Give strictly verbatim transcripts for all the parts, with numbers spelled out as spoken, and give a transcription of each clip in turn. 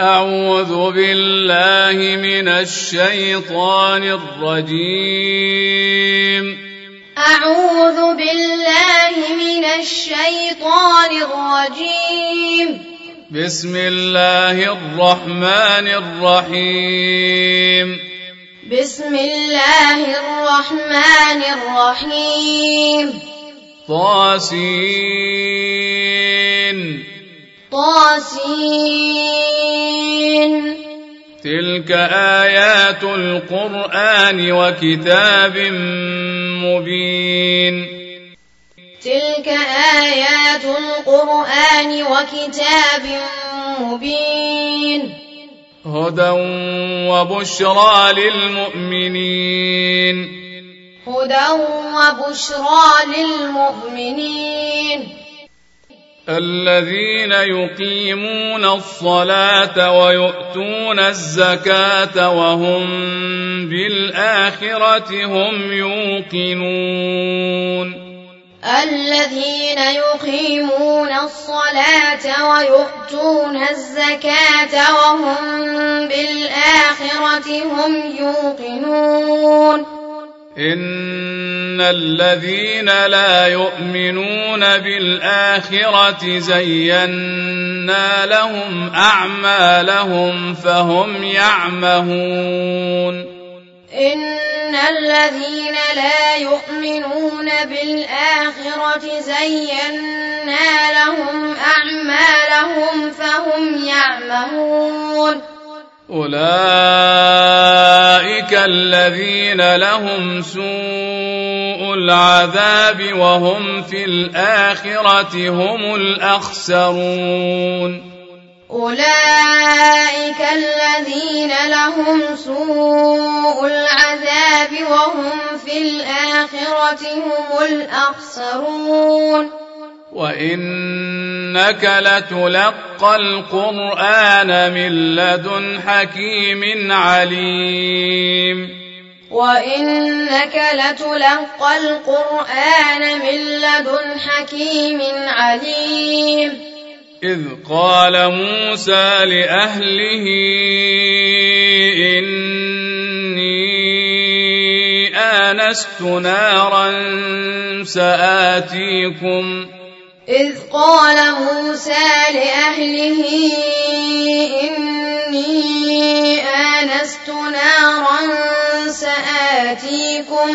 أعوذ بالله من الشيطان الرجيم أعوذ بالله من الشيطان الرجيم بسم الله الرحمن الرحيم بسم الله الرحمن الرحيم طاسين طاسين تلك آيات القرآن وكتاب مبين تلك آيات القرآن وكتاب مبين هدى وبشرى للمؤمنين هدى وبشرى للمؤمنين الذين يقيمون الصلاة ويؤتون الزكاة وهم بالآخرة هم يوقنون الذين يقيمون الصلاة ويؤتون الزكاة وهم بالآخرة هم يوقنون إن الذين لا يؤمنون بالآخرة زينا لهم أعمالهم فهم يعمهون إن الذين لا يؤمنون بالآخرة زينا لهم أعمالهم فهم يعمهون أولئك الذين لهم سوء العذاب وهم في الآخرة هم الأخسرون أولئك الذين لهم سوء العذاب وهم في الآخرة هم الأخسرون وإنك لتلقى القرآن من لدن حكيم عليم وإنك لتلقى القرآن من لدن حكيم عليم إذ قال موسى لأهله إني آنست نارا سآتيكم إذ قال موسى لأهله إني آنست نارا سآتيكم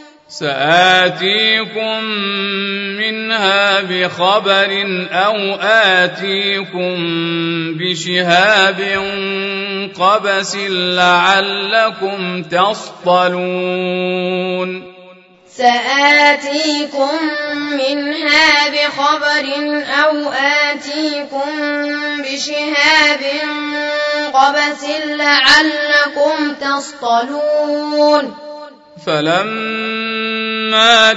سآتيكم منها بخبر أو آتيكم بشهاب قبس لعلكم تصطلون سآتيكم منها بخبر أو آتيكم بشهاب قبس لعلكم تصطلون فلما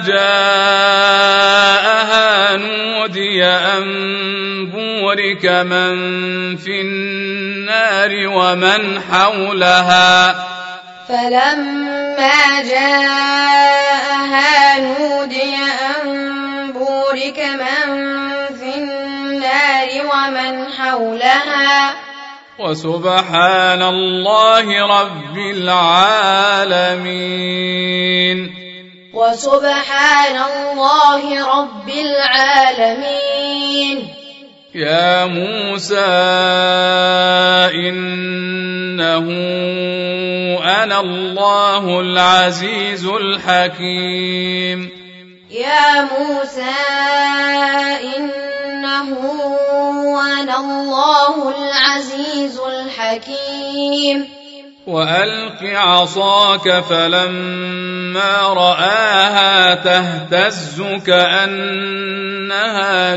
جاءها نودي أن بورك من في النار ومن حولها فلما جاءها نودي أن بورك من في النار ومن حولها وسبحان الله رب العالمين وسبحان الله رب العالمين يا موسى إنه أنا الله العزيز الحكيم يا موسى إنه أنا الله العزيز الحكيم وألق عصاك فلما رآها تهتز كأنها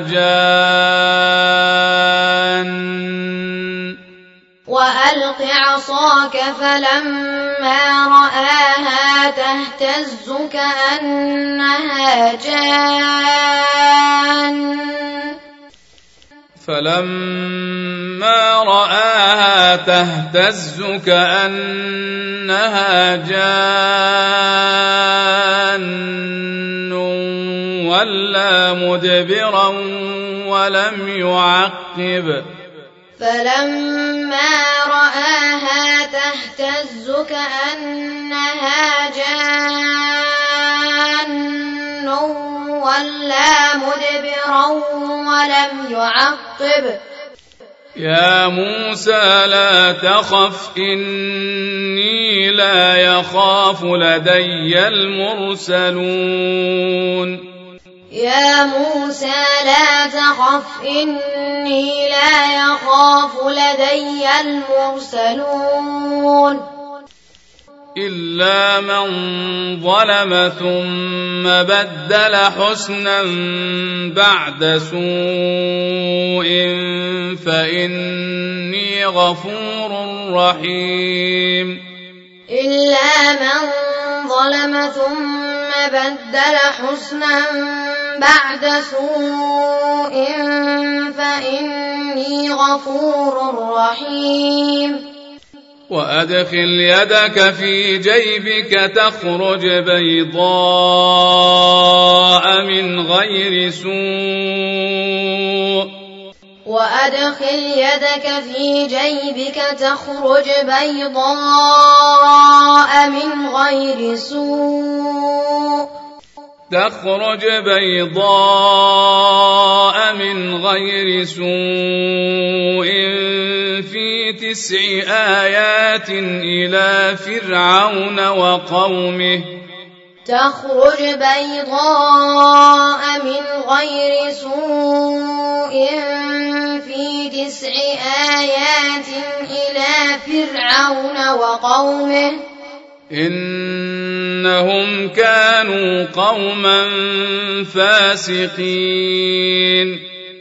جان وألق عصاك فلما رآها تهتز كأنها جان فلما رآها تهتز كأنها جان ولا مدبرا ولم يعقب فلما تهتز كأنها جان ولا مدبرا ولم يعقب يا موسى لا تخف إني لا يخاف لدي المرسلون يا موسى لا تخف إني لا يخاف لدي المرسلون إلا من ظلم ثم بدل حسنا بعد سوء فإني غفور رحيم إلا من ظلم ثم بدل حسنا بعد سوء فإني غفور رحيم وأدخل يدك في جيبك تخرج بيضاء من غير سوء وأدخل يدك في جيبك تخرج بيضاء من غير سوء تخرج بيضاء من غير سوء في تسع آيات إلى فرعون وقومه تخرج بيضاء من غير سوء في تسع آيات إلى فرعون وقومه إنهم كانوا قوما فاسقين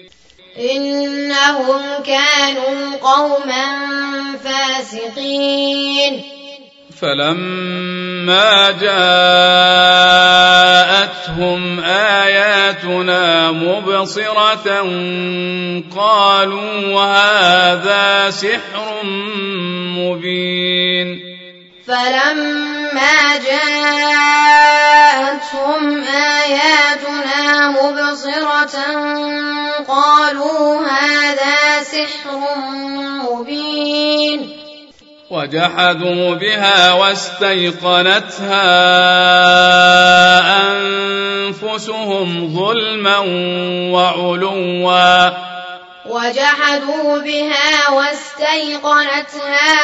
إنهم كانوا قوما فاسقين فلما جاءتهم آياتنا مبصرة قالوا هذا سحر مبين فلما جاءتهم آياتنا مبصرة قالوا هذا سحر مبين وجحدوا بها واستيقنتها أنفسهم ظلما وعلوا وجحدوا بها واستيقنتها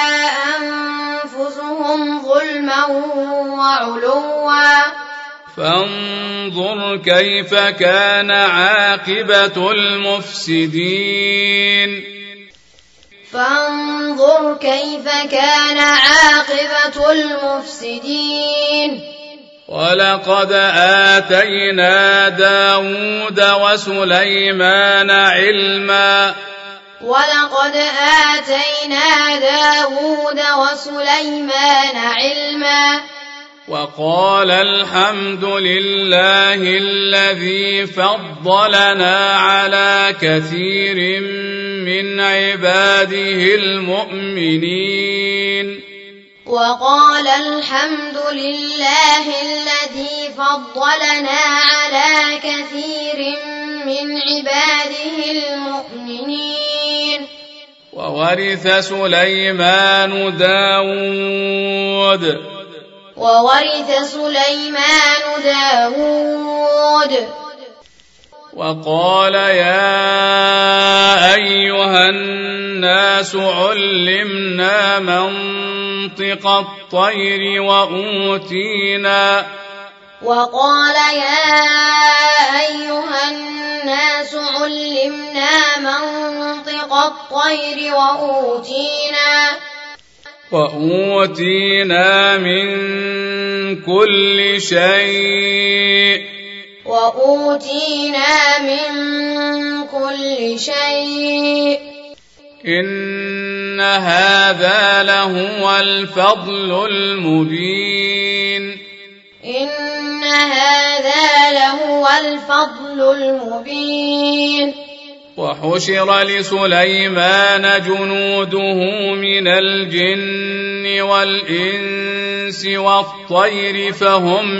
أنفسهم ظلما وعلوا فانظر كيف كان عاقبة المفسدين فانظر كيف كان عاقبة المفسدين ولقد آتينا داود وسليمان علما ولقد آتينا داود وسليمان علما وقال الحمد لله الذي فضلنا على كثير من عباده المؤمنين وقال الحمد لله الذي فضلنا على كثير من عباده المؤمنين وورث سليمان داود وورث سليمان داود وقال يا أيها الناس علمنا منطق الطير وأوتينا وقال يا أيها الناس علمنا منطق الطير وأوتينا وأوتينا من كل شيء وأوتينا من كل شيء إن هذا لهو الفضل المبين إن هذا لهو الفضل المبين وحشر لسليمان جنوده من الجن والإنس والطير فهم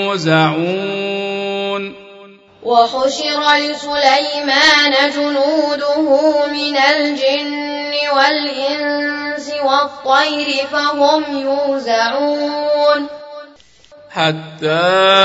يوزعون وحشر لسليمان جنوده من الجن والإنس والإنس والطير فهم يوزعون حتى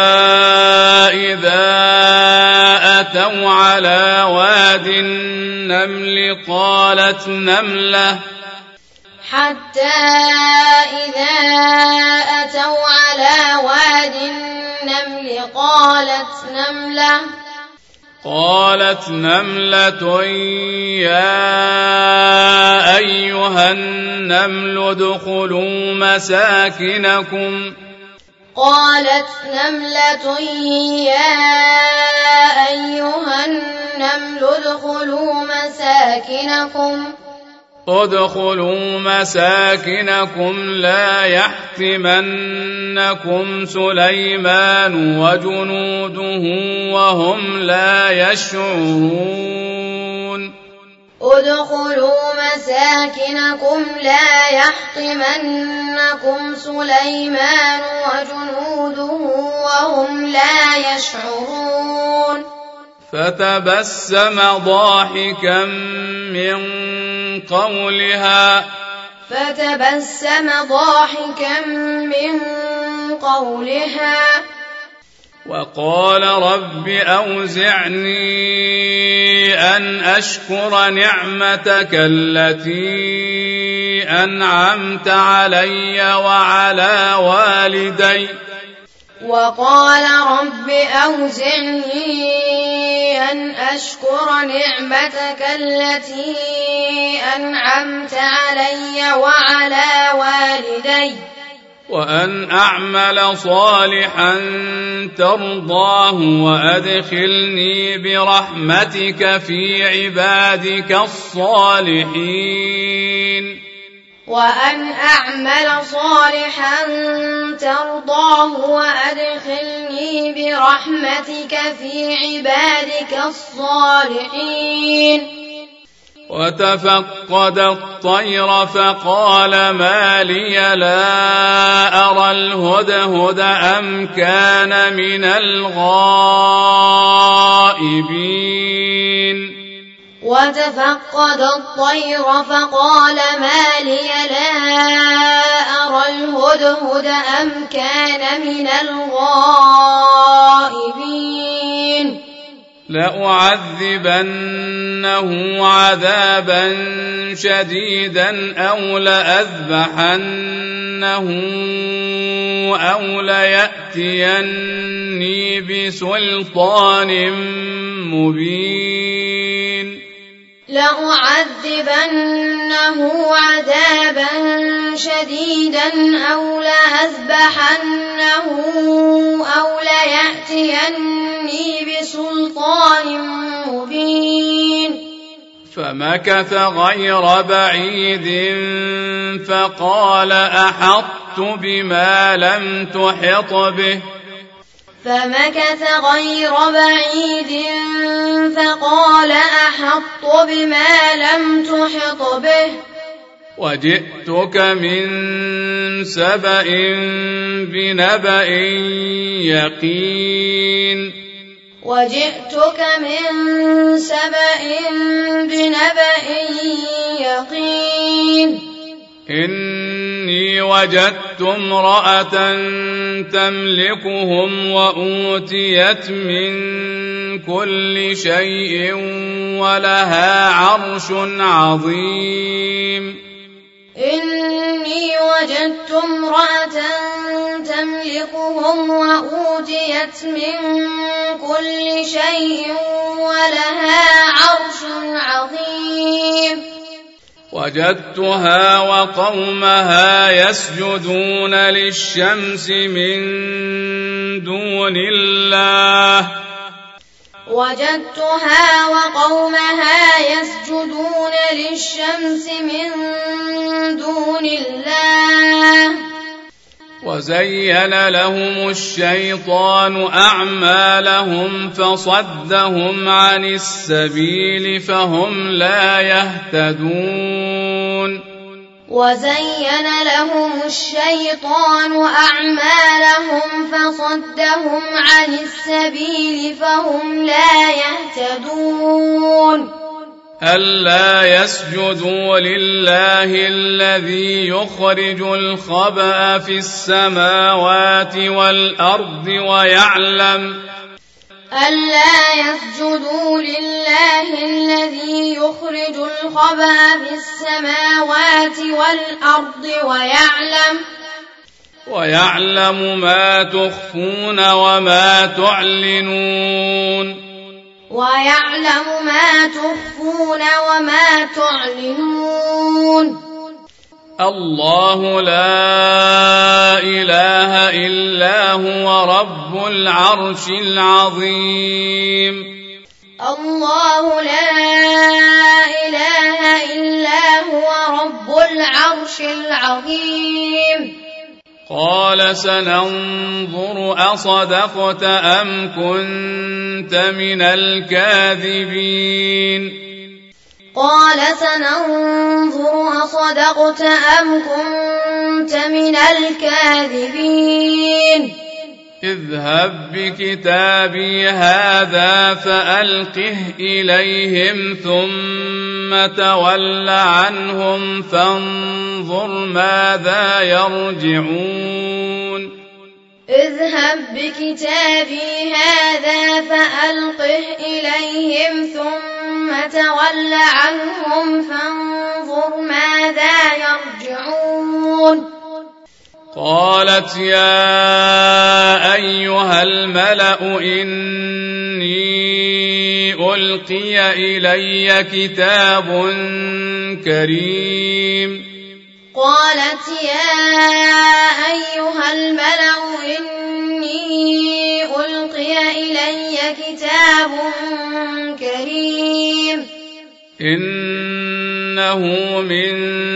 إذا أتوا على واد النمل قالت نملة حتى إذا أتوا على واد النمل قالت نملة قالت نملة يا أيها النمل ادخلوا مساكنكم قالت نملة يا أيها النمل ادخلوا مساكنكم ادخلوا مساكنكم لا يحطمنكم سليمان وجنوده وهم لا يشعرون ادخلوا مساكنكم لا يحطمنكم سليمان وجنوده وهم لا يشعرون فتبسم ضاحكا من قولها فتبسم ضاحكا من قولها وقال رب أوزعني أن أشكر نعمتك التي أنعمت علي وعلى والدي وقال رب أوزعني أن أشكر نعمتك التي أنعمت علي وعلى والدي وأن أعمل صالحا ترضاه وأدخلني برحمتك في عبادك الصالحين وأن أعمل صالحا ترضاه وأدخلني برحمتك في عبادك الصالحين وتفقد الطير فقال ما لي لا أرى الهدهد أم كان من الغائبين وتفقد الطير فقال ما لي لا أرى الهدهد أم كان من الغائبين لأعذبنه عذابا شديدا أو لأذبحنه أو ليأتيني بسلطان مبين لأعذبنه عذابا شديدا أو لأذبحنه أو ليأتيني بسلطان مبين فمكث غير بعيد فقال أحطت بما لم تحط به فمكث غير بعيد فقال أحط بما لم تحط به وجئتك من سبأ بنبأ يقين وجئتك من سبأ بنبأ يقين إني وجدت امرأة تملكهم وأوتيت من كل شيء ولها عرش عظيم إني وجدت امرأة تملكهم وأوتيت من كل شيء ولها عرش عظيم وجدتها وقومها يسجدون للشمس من دون الله وجدتها وقومها يسجدون للشمس من دون الله وزين لهم الشيطان أعمالهم فصدهم عن السبيل فهم لا يهتدون وزين لهم الشيطان أعمالهم فصدهم عن السبيل فهم لا يهتدون ألا يسجدوا لله الذي يخرج الخبأ في السماوات والأرض ويعلم ألا يسجدوا لله الذي يخرج الخبأ في السماوات والأرض ويعلم ويعلم ما تخفون وما تعلنون ويعلم ما تخفون وما تعلنون الله لا إله إلا هو رب العرش العظيم الله لا إله إلا هو رب العرش العظيم قال سننظر أصدقت أم كنت من الكاذبين قال سننظر أصدقت أم كنت من الكاذبين اذهب بكتابي هذا فألقه إليهم ثم تول عنهم فانظر ماذا يرجعون اذهب بكتابي هذا فألقه إليهم ثم تول عنهم فانظر ماذا يرجعون قالت يا أيها الملأ إني ألقي إلي كتاب كريم قالت يا أيها الملأ إني ألقي إلي كتاب كريم إنه من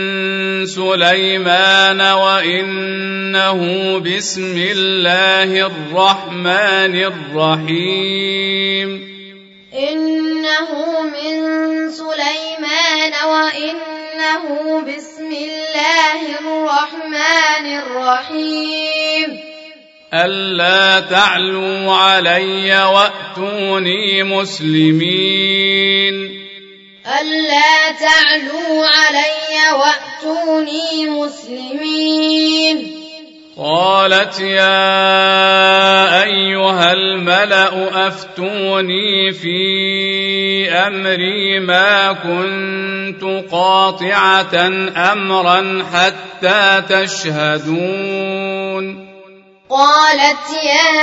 سليمان وإنه بسم الله الرحمن الرحيم إنه من سليمان وإنه بسم الله الرحمن الرحيم ألا تعلوا علي وأتوني مسلمين ألا تعلوا علي وأتوني مسلمين قالت يا أيها الملأ أفتوني في أمري ما كنت قاطعة أمرا حتى تشهدون قالت يا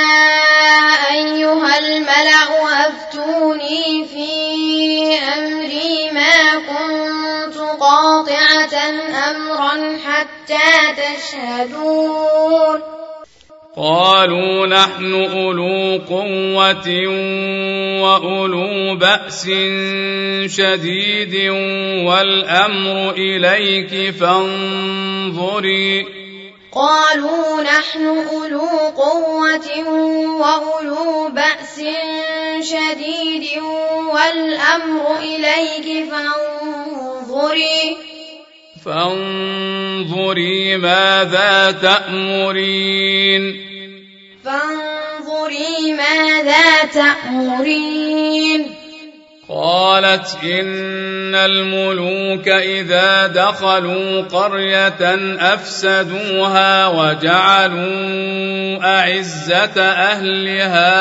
أيها الملأ أفتوني في أمري ما كنت قاطعة أمرا حتى تشهدون قالوا نحن أولو قوة وأولو بأس شديد والأمر إليك فانظري قالوا نحن أولو قوة وأولو بأس شديد والأمر إليك فانظري فانظري ماذا تأمرين فانظري ماذا تأمرين قالت إن الملوك إذا دخلوا قرية أفسدوها وجعلوا أعزة أهلها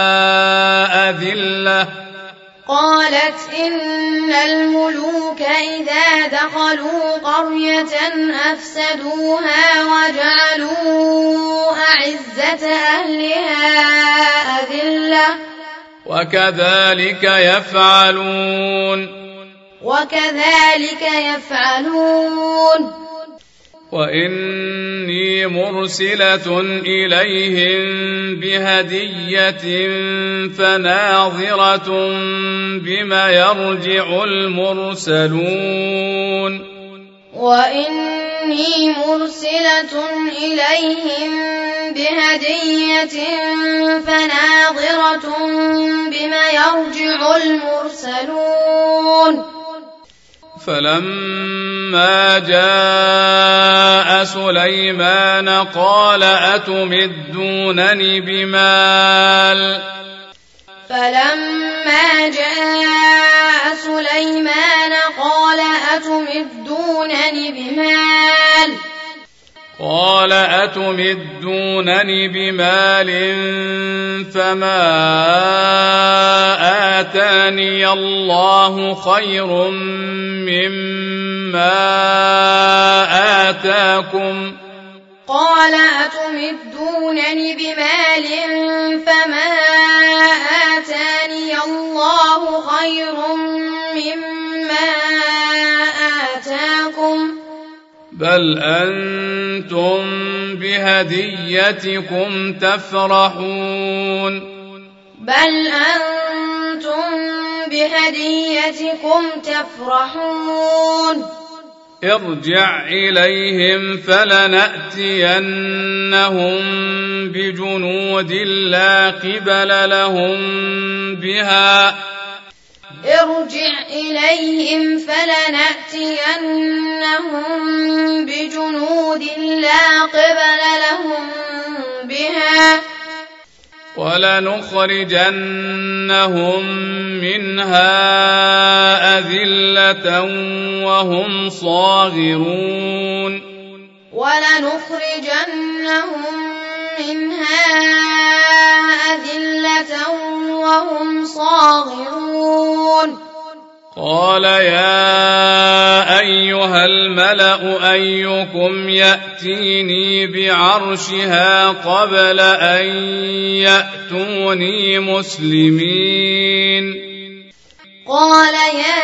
أذلة قالت إن الملوك إذا دخلوا قرية أفسدوها وجعلوا أعزة أهلها أذلة وكذلك يفعلون وكذلك يفعلون وإني مرسلة إليهم بهدية فناظرة بما يرجع المرسلون وإني مرسلة إليهم بهدية فناظرة بما يرجع المرسلون فلما جاء سليمان قال أتمدونني بمال فلما جاء سليمان قال أتمدونني بمال قال أتمدونني بمال فما آتاني الله خير مما آتاكم قال أتمدونني بمال فما آتاني الله خير مما آتاكم بل أنتم بهديتكم تفرحون بل أنتم بهديتكم تفرحون ارجع إليهم فلنأتينهم بجنود لا قبل لهم بها ارجع إليهم فلنأتينهم بجنود لا قبل لهم بها ولنخرجنهم منها أذلة وهم صاغرون ولنخرجنهم منها أذلة وهم صاغرون قال يا أيها الملأ أيكم يأتيني بعرشها قبل أن يأتوني مسلمين قال يا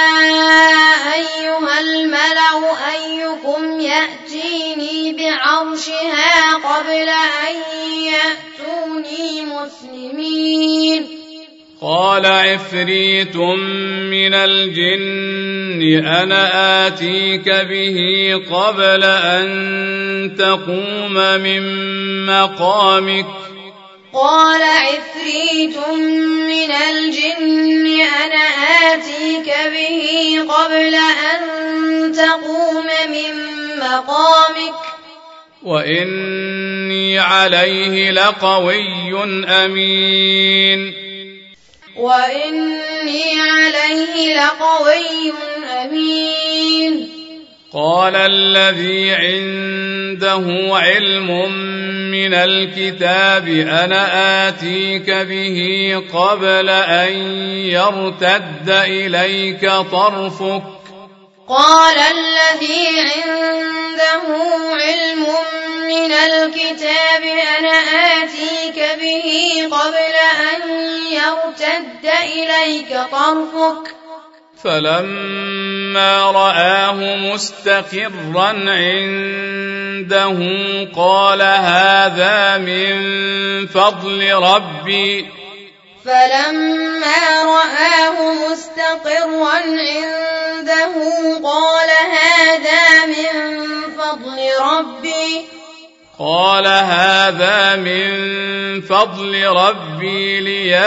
أيها الملأ أيكم يأتيني بعرشها قبل أن يأتوني مسلمين قال عفريت من الجن أنا آتيك به قبل أن تقوم من مقامك قال عفريت من الجن أنا آتيك به قبل أن تقوم من مقامك وإني عليه لقوي أمين وإني عليه لقوي أمين قال الذي عنده علم من الكتاب أنا آتيك به قبل أن يرتد إليك طرفك قال الذي عنده علم من الكتاب أنا آتيك به قبل أن يرتد إليك طرفك فلما رآه مستقرا عنده قال هذا من فضل ربي فلما رآه مستقرا عنده قال هذا من فضل ربي قال هذا من فضل ربي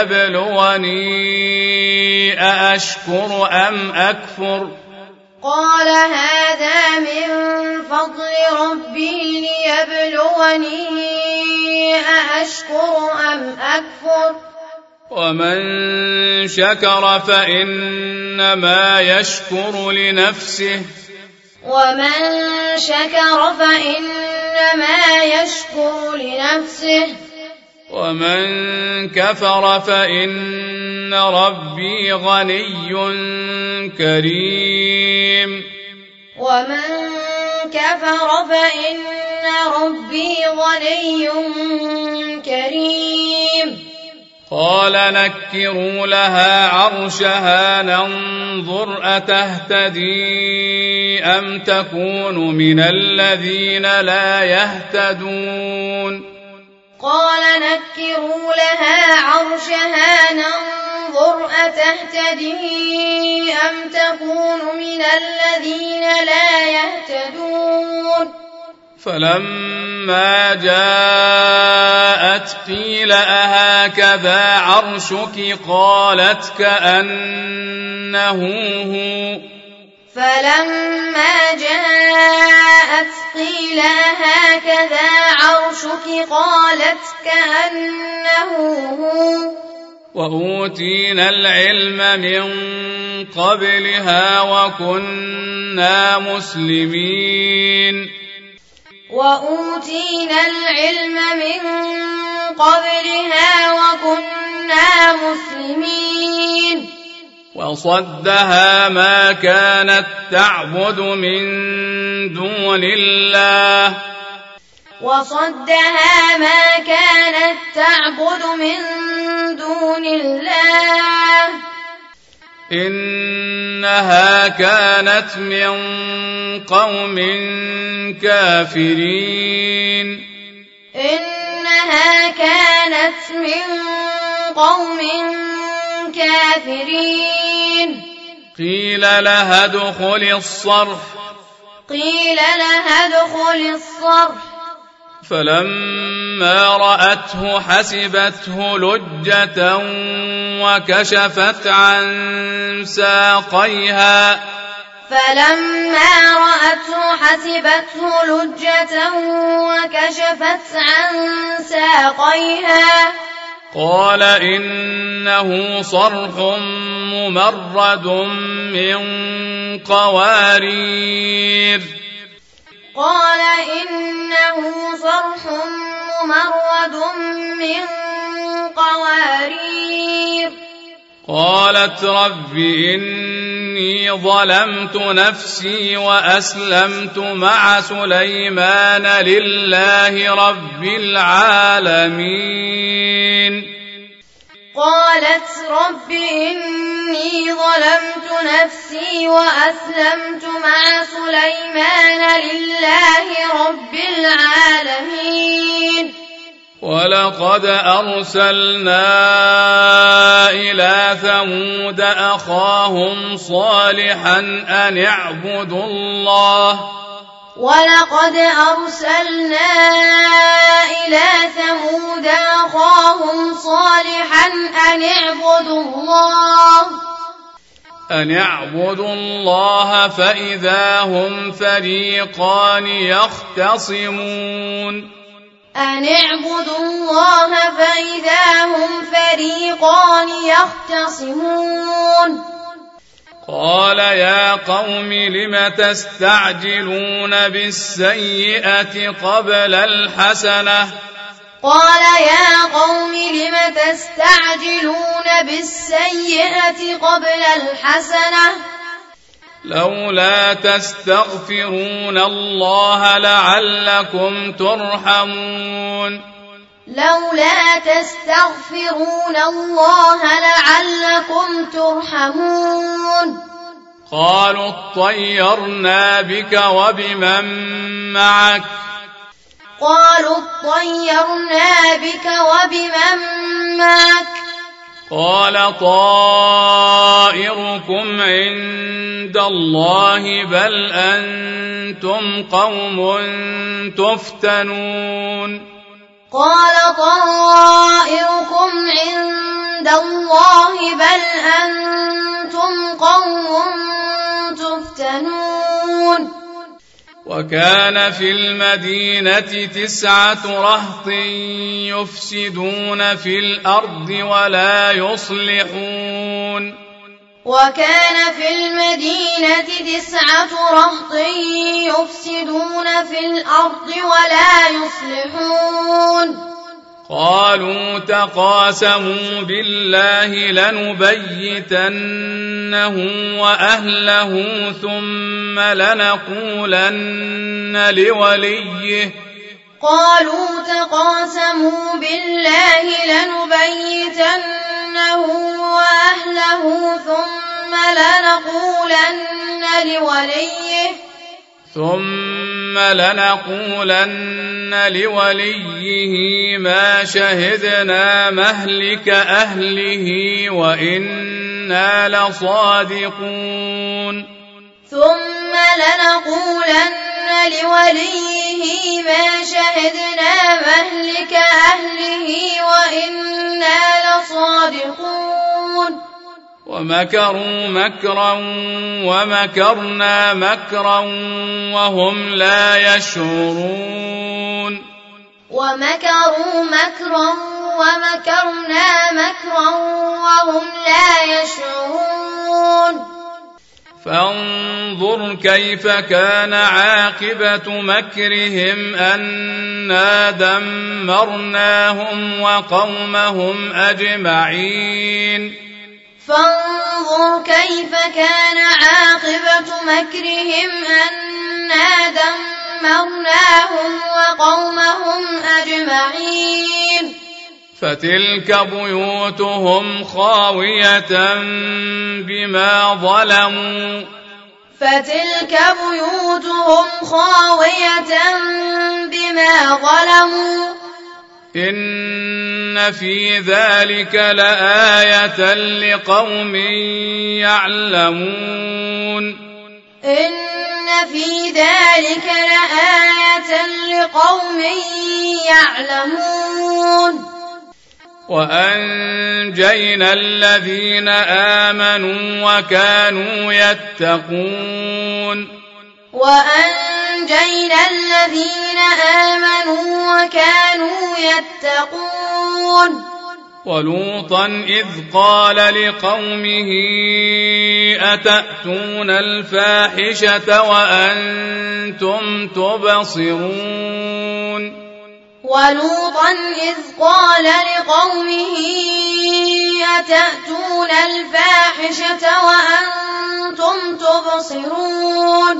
ليبلوني أأشكر أم أكفر قال هذا من فضل ربي ليبلوني أأشكر أم أكفر ومن شكر فإنما يشكر لنفسه ومن شكر فإنما يشكر لنفسه ومن كفر فإن ربي غني كريم ومن كفر فإن ربي غني كريم قال نكروا لها عرشها ننظر أتهتدي أم تكون من الذين لا يهتدون قال نكروا لها عرشها ننظر أتهتدي أم تكون من الذين لا يهتدون فلما جاءت قيل أهكذا عرشك قالت كأنه هو فلما جاءت قيل هكذا عرشك قالت كأنه هو وأوتينا العلم من قبلها وكنا مسلمين وأوتينا العلم من قبلها وكنا مسلمين وصدها ما كانت تعبد من دون الله وصدها ما كانت تعبد من دون الله إنها كانت من قوم كافرين إنها كانت من قوم كافرين قيل لها ادخل الصرح قيل لها ادخل الصرح فلما رأته حسبته لجة وكشفت عن ساقيها فلما رأته حسبته لجة وكشفت عن ساقيها قال إنه صرح ممرد من قوارير قال إنه صرح ممرد من قوارير قالت رب إني ظلمت نفسي وأسلمت مع سليمان لله رب العالمين قالت رب إني ظلمت نفسي وأسلمت مع سليمان لله رب العالمين ولقد أرسلنا إلى ثمود أخاهم صالحا أن اعبدوا الله ولقد أرسلنا إلى ثمود أخاهم صالحا أن اعبدوا الله أن اعبدوا الله فإذا هم فريقان يختصمون أن اعبدوا الله فإذا هم فريقان يختصمون قال يا قوم لم تستعجلون بالسيئة قبل الحسنة قال يا قوم لم تستعجلون بالسيئة قبل الحسنة لولا تستغفرون الله لعلكم ترحمون لولا تستغفرون الله لعلكم ترحمون قالوا اطيرنا بك وبمن معك قالوا اطيرنا بك وبمن معك قال طائركم عند الله بل أنتم قوم تفتنون قال طائركم عند الله بل أنتم قوم تفتنون وكان في المدينة تسعة رهط يفسدون في الأرض ولا يصلحون وكان في المدينة تسعة رهط يفسدون في الأرض ولا يصلحون قالوا تقاسموا بالله لنبيتنه وأهله ثم لنقولن لوليه قالوا تقاسموا بالله لنبيتنه وأهله ثم لنقولن لوليه ثم لنقولن لوليه ما شهدنا مهلك أهله وإنا لصادقون ثم لنقولن لوليه ما شهدنا مهلك أهله وإنا لصادقون ومكروا مكرا ومكرنا مكرا وهم لا يشعرون ومكروا مكرا ومكرنا مكرا وهم لا يشعرون فانظر كيف كان عاقبة مكرهم أنا دمرناهم وقومهم أجمعين فانظر كيف كان عاقبة مكرهم أنا دمرناهم وقومهم أجمعين فتلك بيوتهم خاوية بما ظلموا فتلك بيوتهم خاوية بما ظلموا إن في ذلك لآية لقوم يعلمون إن في ذلك لآية لقوم يعلمون وأنجينا الذين آمنوا وكانوا يتقون وأنجينا الذين آمنوا وكانوا يتقون ولوطا إذ قال لقومه أتأتون الفاحشة وأنتم تبصرون ولوطا إذ قال لقومه أتأتون الفاحشة وأنتم تبصرون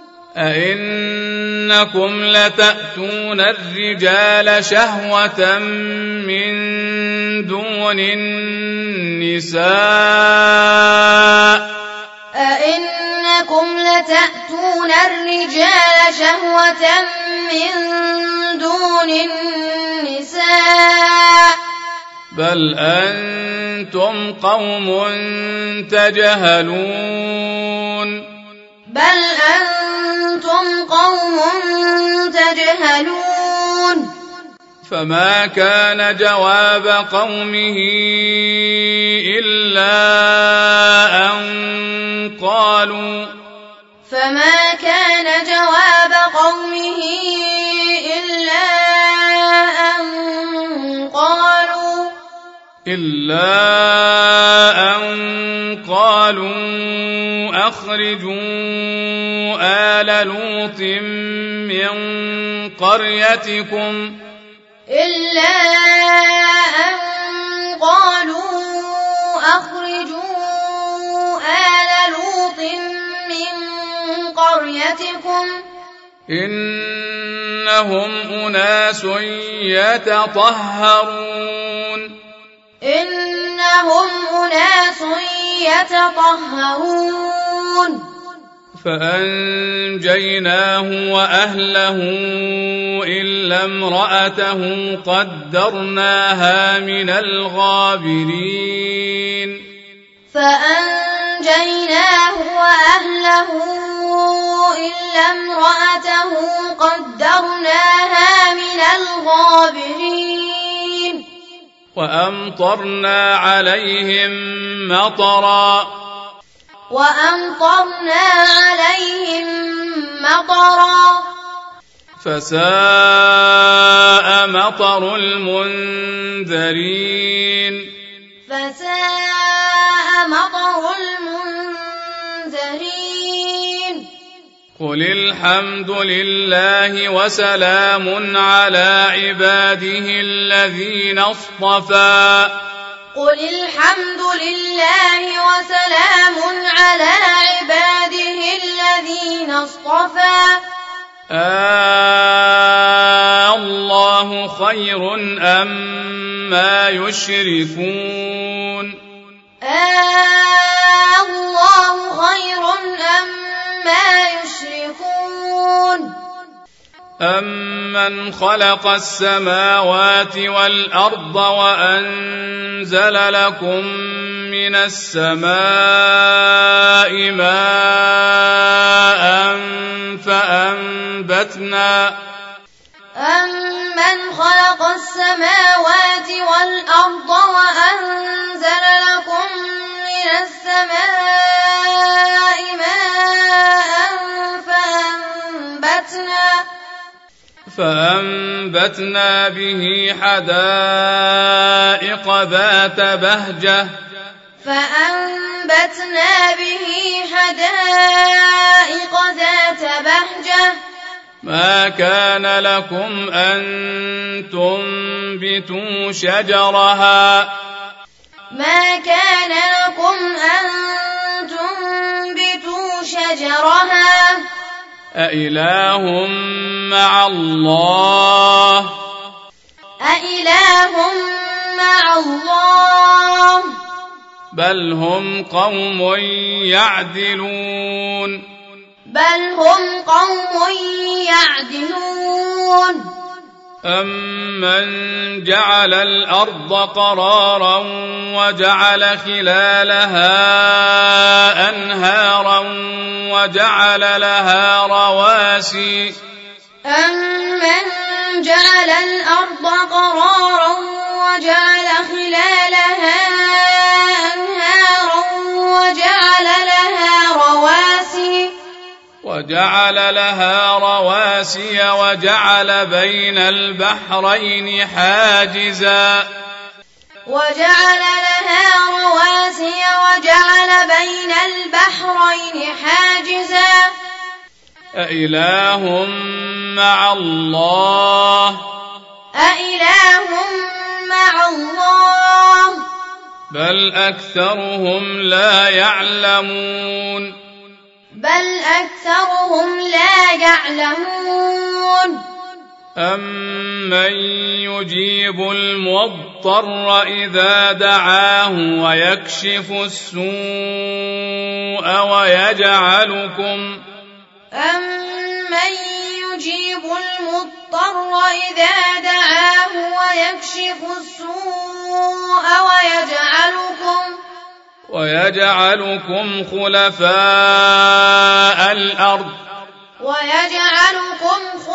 أئنكم لتأتون الرجال شهوة من دون النساء أئنكم لتأتون الرجال شهوة من دون النساء بل أنتم قوم تجهلون بل أنتم قوم تجهلون فما كان جواب قومه إلا أن قالوا فما كان جواب قومه إلا أن قالوا إلا أن قالوا أخرجوا آل لوط من قريتكم إلا أن قالوا أخرجوا آل لوط من قريتكم إنهم أناس يتطهرون إنهم أناس يتطهرون فأنجيناه وأهله إلا امرأته قدرناها من الغابرين فأنجيناه وأهله إلا امرأته قدرناها من الغابرين وأمطرنا عليهم مطرا وأمطرنا عليهم مطرا فساء مطر المنذرين فساء مطر المنذرين قل الحمد لله وسلام على عباده الذين اصطفى قل الحمد لله وسلام على عباده الذين اصطفى آه الله خير أما يشركون آه الله خير أما يشركون أمن خلق السماوات والأرض وأنزل لكم من السماء ماء فأنبتنا أمن خلق السماوات والأرض وأنزل لكم من السماء ماء فأنبتنا فأنبتنا به حدائق ذات بهجة فأنبتنا به حدائق ذات بهجة ما كان لكم أن تنبتوا شجرها ما كان لكم أن تنبتوا شجرها أإله مع الله أإله مع الله بل هم قوم يعدلون بل هم قوم يعدلون أمن جعل الأرض قرارا وجعل خلالها أنهارا وجعل لها رواسي أمن جعل الأرض قرارا وجعل خلالها أنهارا وجعل لها رواسي وجعل لها رواسي وجعل بين البحرين حاجزا وجعل لها رواسي وجعل بين البحرين حاجزا أإله مع الله أإله مع الله بل أكثرهم لا يعلمون بل أكثرهم لا يعلمون أمن يجيب المضطر إذا دعاه ويكشف السوء ويجعلكم أمن يجيب المضطر إذا دعاه ويكشف السوء ويجعلكم ويجعلكم خلفاء الأرض ويجعلكم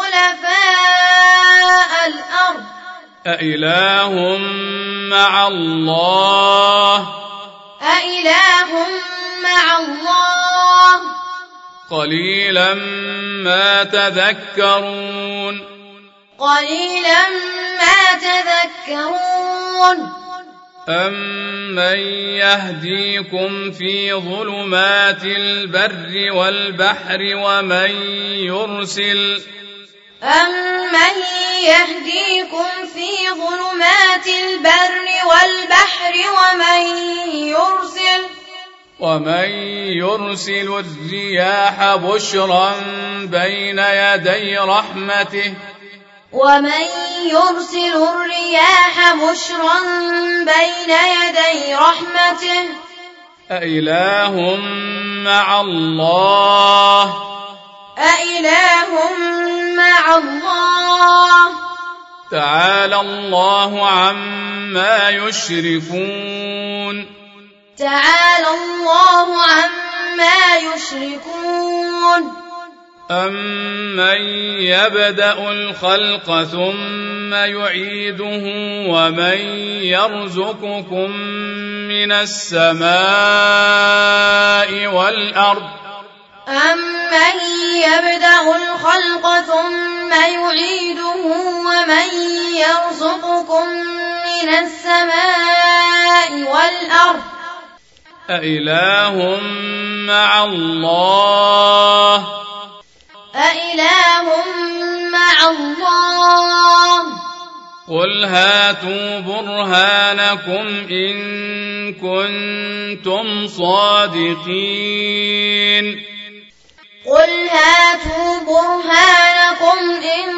خلفاء الأرض أإله مع الله أإله مع الله قليلا ما تذكرون قليلا ما تذكرون أمن يهديكم في ظلمات البر والبحر ومن يرسل أمن يهديكم في ظلمات البر والبحر ومن يرسل ومن يرسل الرياح بشرا بين يدي رحمته ومن يرسل الرياح بشرا بين يدي رحمته أإله مع الله أإله مع الله تعالى الله عما يشركون تعالى الله عما يشركون أمن يبدأ الخلق ثم يعيده ومن يرزقكم من السماء والأرض أمن يبدأ الخلق ثم يعيده ومن يرزقكم من السماء والأرض أإله مع الله أإله مع الله قل هاتوا برهانكم إن كنتم صادقين قل هاتوا برهانكم إن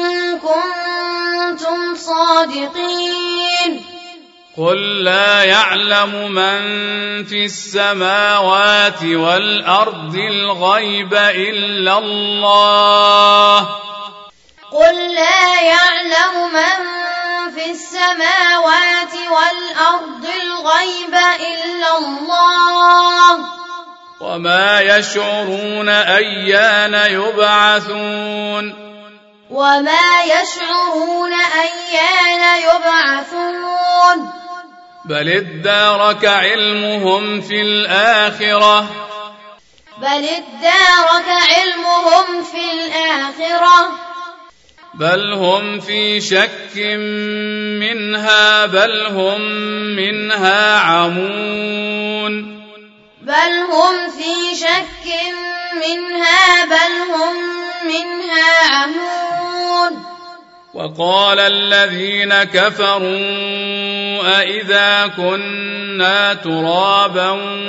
كنتم صادقين قل لا يعلم من في السماوات والأرض الغيب إلا الله قل لا يعلم من في السماوات والأرض الغيب إلا الله وما يشعرون أيان يبعثون وما يشعرون أيان يبعثون بل ادارك علمهم في الآخرة بل ادارك علمهم في الآخرة بل هم في شك منها بل هم منها عمون بل هم في شك منها بل هم منها عمون وقال الذين كفروا أإذا كنا ترابا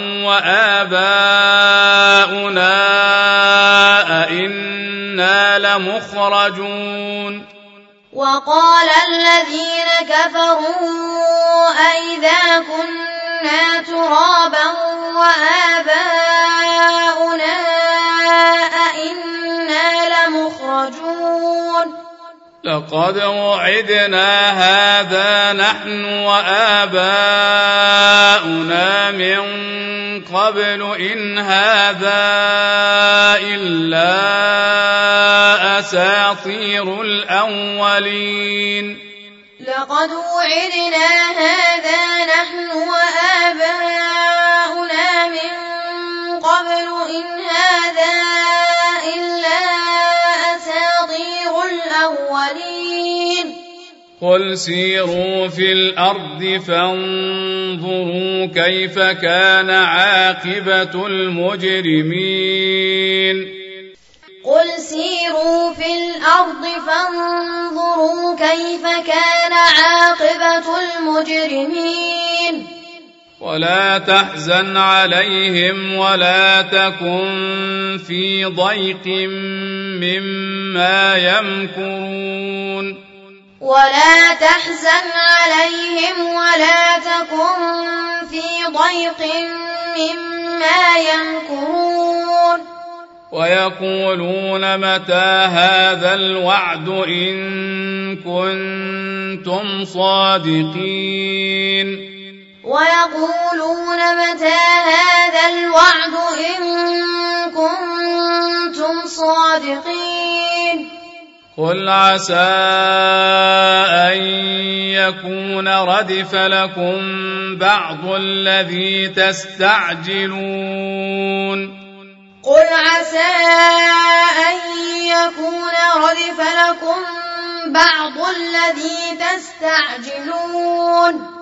وآباؤنا أإنا لمخرجون وقال الذين كفروا أإذا كنا ترابا وآباؤنا أإنا لمخرجون لقد وعدنا هذا نحن وآباؤنا من قبل إن هذا إلا أساطير الأولين لقد وعدنا هذا نحن وآباؤنا من قبل إن هذا إلا أساطير الأولين قل سيروا في الأرض فانظروا كيف كان عاقبة المجرمين قل سيروا في الأرض فانظروا كيف كان عاقبة المجرمين ولا تحزن عليهم ولا تكن في ضيق مما يمكرون ولا تحزن عليهم ولا تكن في ضيق مما يمكرون ويقولون متى هذا الوعد إن كنتم صادقين ويقولون متى هذا الوعد إن كنتم صادقين قل عسى أن يكون ردف لكم بعض الذي تستعجلون قل عسى أن يكون ردف لكم بعض الذي تستعجلون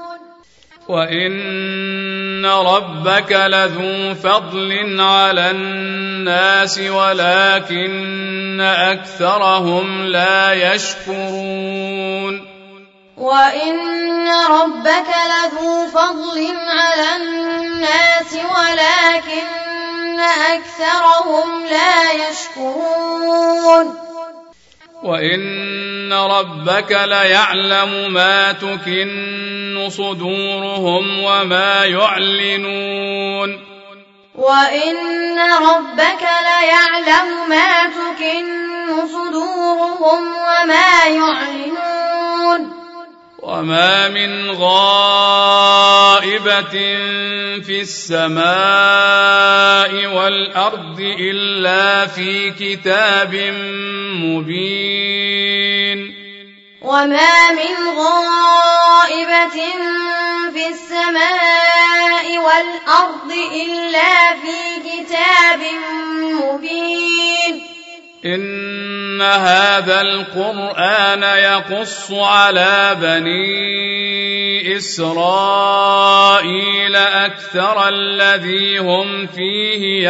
وإن ربك لذو فضل على الناس ولكن أكثرهم لا يشكرون وإن ربك لذو فضل على الناس ولكن أكثرهم لا يشكرون وإن ربك ليعلم ما تكن صدورهم وما يعلنون وإن ربك ليعلم ما تكن صدورهم وما يعلنون وما من غائبة في السماء والأرض إلا في كتاب مبين وما من غائبة في السماء والأرض إلا في كتاب مبين إن هذا القرآن يقص على بني إسرائيل أكثر الذي هم فيه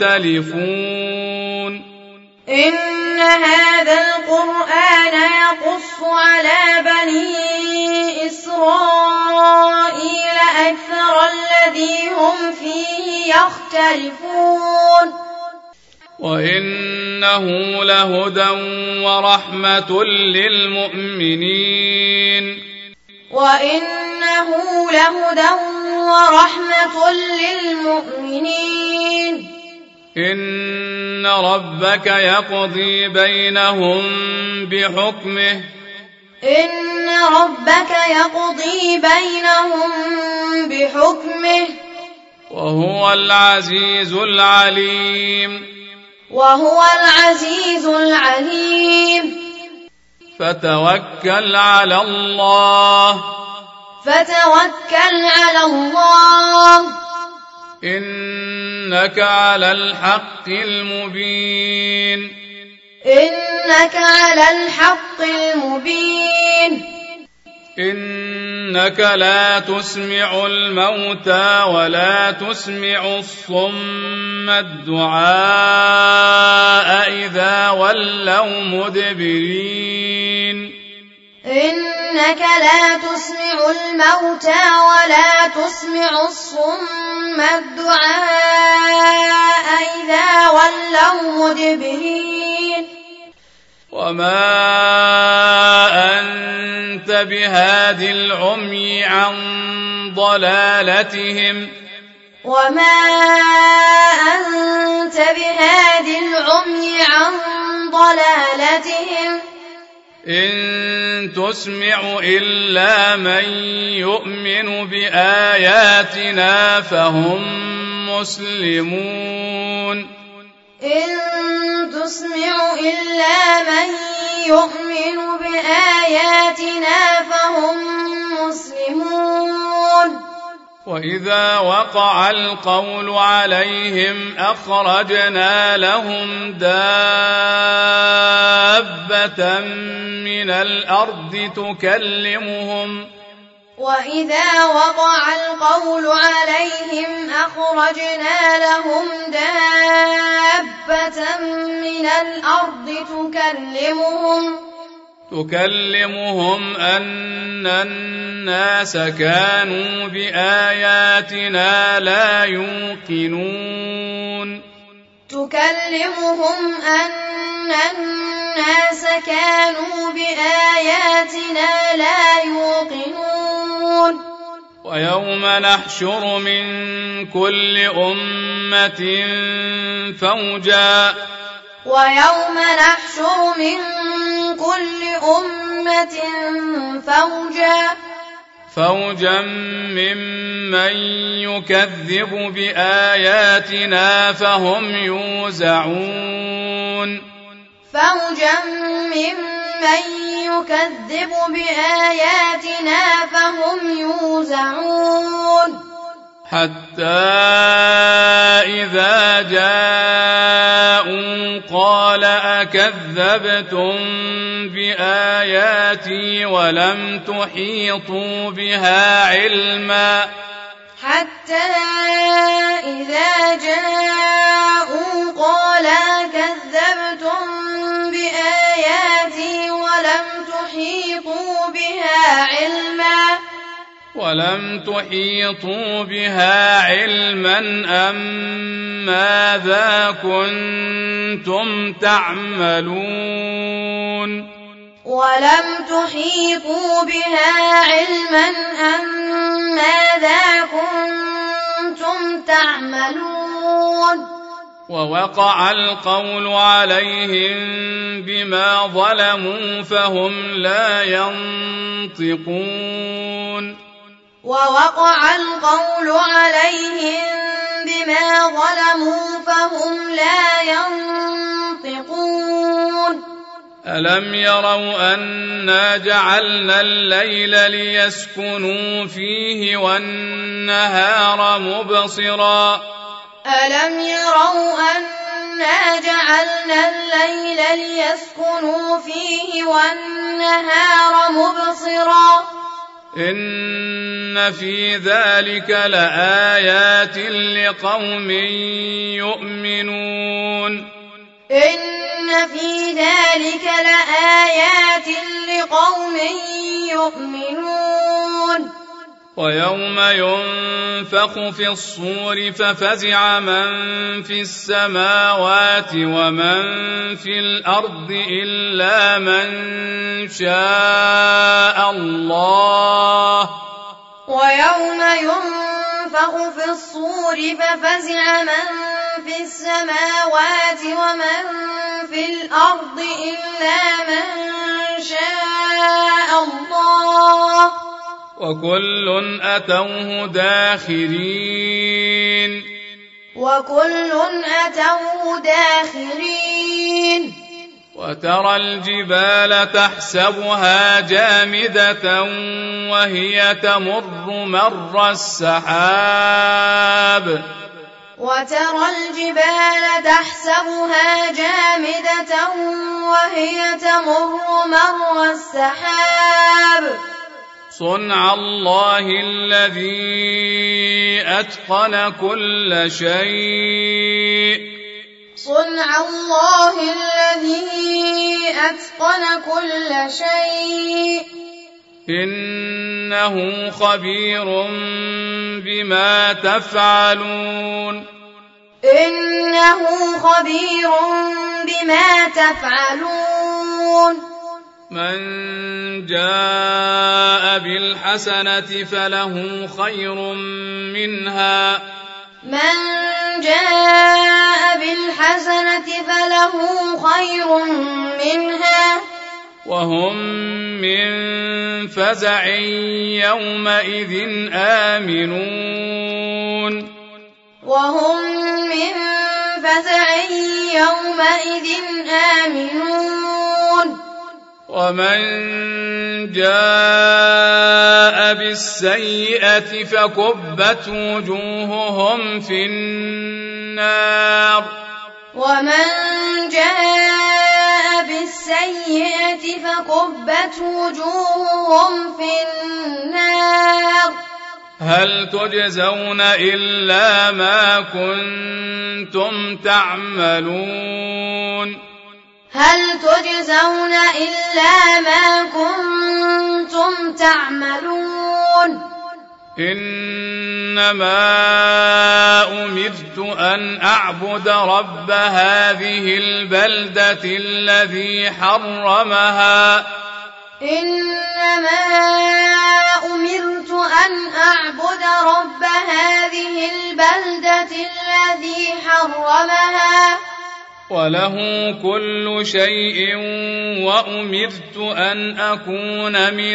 يختلفون إن هذا القرآن يقص على بني إسرائيل أكثر الذي هم فيه يختلفون وإنه لهدى ورحمة للمؤمنين وإنه لهدى ورحمة للمؤمنين إن ربك يقضي بينهم بحكمه إن ربك يقضي بينهم بحكمه وهو العزيز العليم وهو العزيز العليم فتوكل على الله فتوكل على الله إنك على الحق المبين إنك على الحق المبين إنك لا تسمع الموتى ولا تسمع الصم الدعاء إذا ولوا مدبرين إنك لا تسمع الموتى ولا تسمع الصم الدعاء إذا ولوا مدبرين وما أنت بهاد العمي عن ضلالتهم وما أنت بهاد العمي عن ضلالتهم إن تسمع إلا من يؤمن بآياتنا فهم مسلمون إن تسمع إلا من يؤمن بآياتنا فهم مسلمون وإذا وقع القول عليهم أخرجنا لهم دابة من الأرض تكلمهم وإذا وقع القول عليهم أخرجنا لهم دابة من الأرض تكلمهم تكلمهم أن الناس كانوا بآياتنا لا يوقنون تكلمهم أن الناس كانوا بآياتنا لا يوقنون ويوم نحشر من كل أمة فوجا ويوم نحشر من كل أمة فوجا فوجا ممن يكذب بآياتنا فهم يوزعون فوجا ممن يكذب بآياتنا فهم يوزعون حتى إذا جاءوا قال أكذبتم بآياتي ولم تحيطوا بها علما حتى إذا جاءوا قال أكذبتم بآياتي ولم تحيطوا بها علما ولم تحيطوا بها علما أم ماذا كنتم تعملون ولم تحيطوا بها علما أم ماذا كنتم تعملون ووقع القول عليهم بما ظلموا فهم لا ينطقون ووقع القول عليهم بما ظلموا فهم لا ينطقون ألم يروا أنا جعلنا الليل ليسكنوا فيه والنهار مبصرا ألم يروا أنا جعلنا الليل ليسكنوا فيه والنهار مبصرا إن في ذلك لآيات لقوم يؤمنون إن في ذلك لآيات لقوم يؤمنون ويوم ينفخ في الصور ففزع من في السماوات ومن في الأرض إلا من شاء الله ويوم ينفخ في الصور ففزع من في السماوات ومن في الأرض إلا من شاء الله وكل أتوه داخرين وكل أتوه داخرين وترى الجبال تحسبها جامدة وهي تمر مر السحاب وترى الجبال تحسبها جامدة وهي تمر مر السحاب صنع الله الذي أتقن كل شيء صنع الله الذي أتقن كل شيء إنه خبير بما تفعلون إنه خبير بما تفعلون من جاء بالحسنة فله خير منها من جاء بالحسنة فله خير منها وهم من فزع يومئذ آمنون وهم من فزع يومئذ آمنون ومن جاء بالسيئة فكبت وجوههم في النار ومن جاء بالسيئة فكبت وجوههم في النار هل تجزون إلا ما كنتم تعملون هل تجزون إلا ما كنتم تعملون إنما أمرت أن أعبد رب هذه البلدة الذي حرمها إنما أمرت أن أعبد رب هذه البلدة الذي حرمها وله كل شيء وأمرت أن أكون من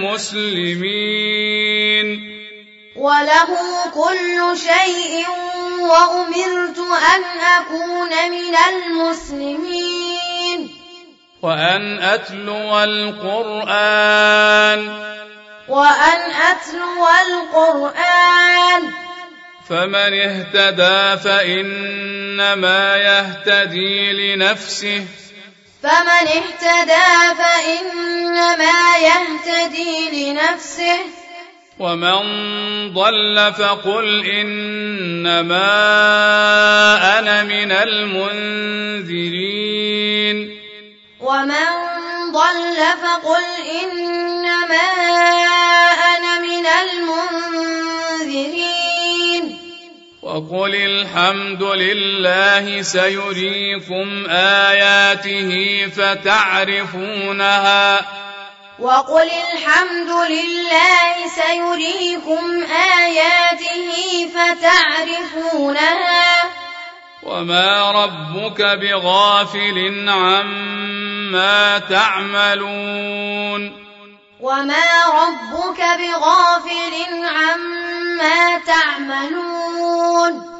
المسلمين وله كل شيء وأمرت أن أكون من المسلمين وأن أتلو القرآن وأن أتلو القرآن فمن اهتدى فإنما يهتدي لنفسه فمن اهتدى فإنما يهتدي لنفسه ومن ضل فقل إنما أنا من المنذرين ومن ضل فقل إنما أنا من المنذرين وقل الحمد لله سيريكم آياته فتعرفونها وقل الحمد لله سيريكم آياته فتعرفونها وما ربك بغافل عما تعملون وما ربك بغافل عما تعملون